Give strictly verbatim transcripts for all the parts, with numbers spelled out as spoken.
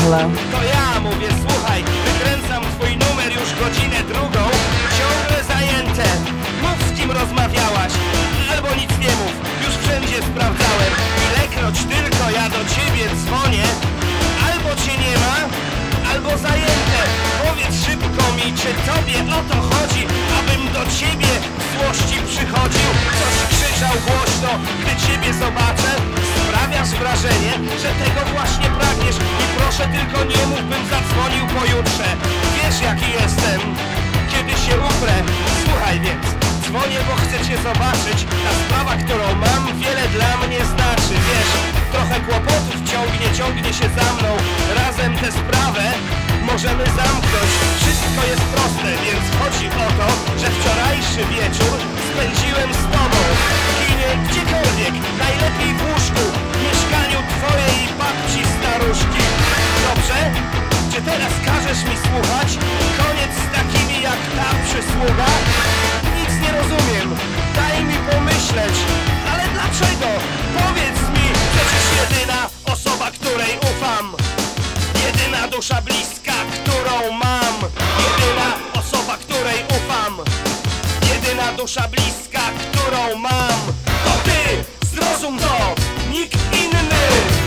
Hello? To ja mówię, słuchaj, wykręcam twój numer już godzinę drugą. Ciągle zajęte. Mów, z kim rozmawiałaś. Albo nic nie mów, już wszędzie sprawdzałem. Ilekroć tylko ja do ciebie dzwonię, albo cię nie ma, albo zajęte. Powiedz szybko mi, czy tobie o to chodzi, abym do ciebie w złości przychodził. Coś krzyczał głośno, gdy ciebie zobaczę. Sprawiasz wrażenie, że tego właśnie pragniesz. I proszę tylko nie mów, bym zadzwonił pojutrze. Wiesz, jaki jestem, kiedy się uprę. Słuchaj więc, dzwonię, bo chcę cię zobaczyć. Ta sprawa, którą mam, wiele dla mnie znaczy. Wiesz, trochę kłopotów ciągnie, ciągnie się za mną. Razem tę sprawę możemy zamknąć. Wszystko jest proste, więc chodzi o to, że wczorajszy wieczór spędziłem z tobą. W kinie, gdziekolwiek, najlepiej w łóżku, w mieszkaniu twojej babci staruszki. Dobrze? Czy teraz każesz mi słuchać? Koniec z takimi jak ta przysługa? Nic nie rozumiem. Daj mi pomyśleć. Ale dlaczego? Powiedz mi, przecież jedyna osoba, której ufam. Jedyna dusza bliska, którą mam. Jedyna osoba, której ufam. Jedyna dusza bliska, którą mam. To ty! Zrozum to! Nikt inny!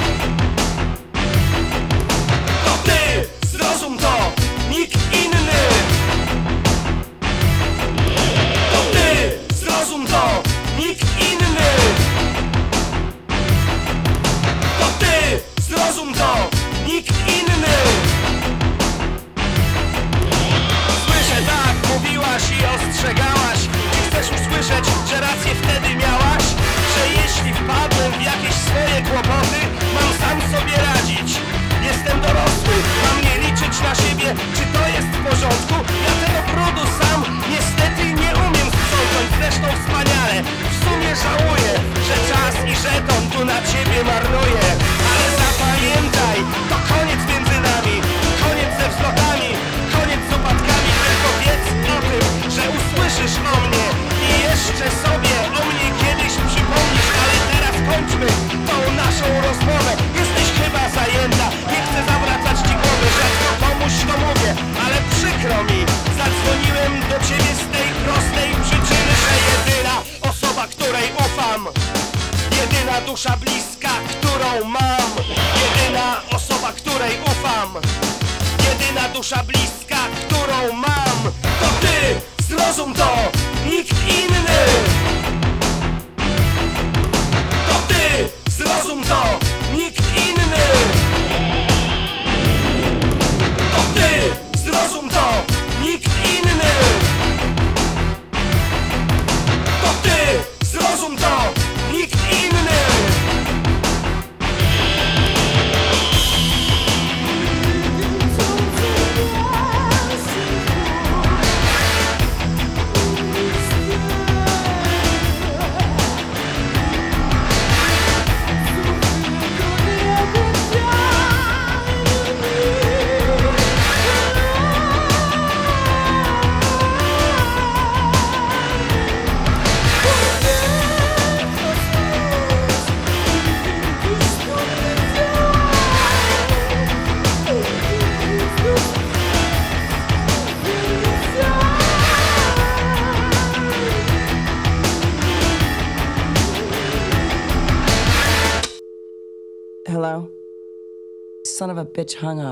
To ty! Zrozum to! Nikt inny! To ty! Zrozum to! Nikt inny! To ty! Zrozum to! Nikt inny! Słyszę, tak, mówiłaś i ostrzegałaś. Czy chcesz usłyszeć, że rację wtedy miałaś? Że jeśli wpadłem w jakieś swoje kłopoty, mam sam sobie radzić. Jestem dorosły, mam nie liczyć na siebie. Czy to jest w porządku? Ja tego brudu sam niestety nie umiem sprzątnąć. Zresztą wspaniale, w sumie żałuję, że czas i żeton tu na ciebie marnuję. Ale zapamiętaj, to koniec między nami. Koniec ze wzlotami, koniec z upadkami. Tylko wiedz o tym, że usłyszysz o mnie i jeszcze sobie o mnie kiedyś przypomnisz. Ale teraz kończmy tą naszą rozmowę. Jesteś chyba zajęta, nie chcę zawracać ci głowy. Rzadko komuś to mówię, ale przykro mi. Zadzwoniłem do ciebie z tej prostej przyczyny, że jedyna osoba, której ufam. Jedyna dusza bliska, którą mam. Jedyna osoba, której ufam. Jedyna dusza bliska, którą mam. To ty! Zrozum to! Nikt inny! To ty! Zrozum to! Nikt inny! To ty! Zrozum to! Nikt inny! To ty! Zrozum to! Nikt inny! Hello? Son of a bitch hung up.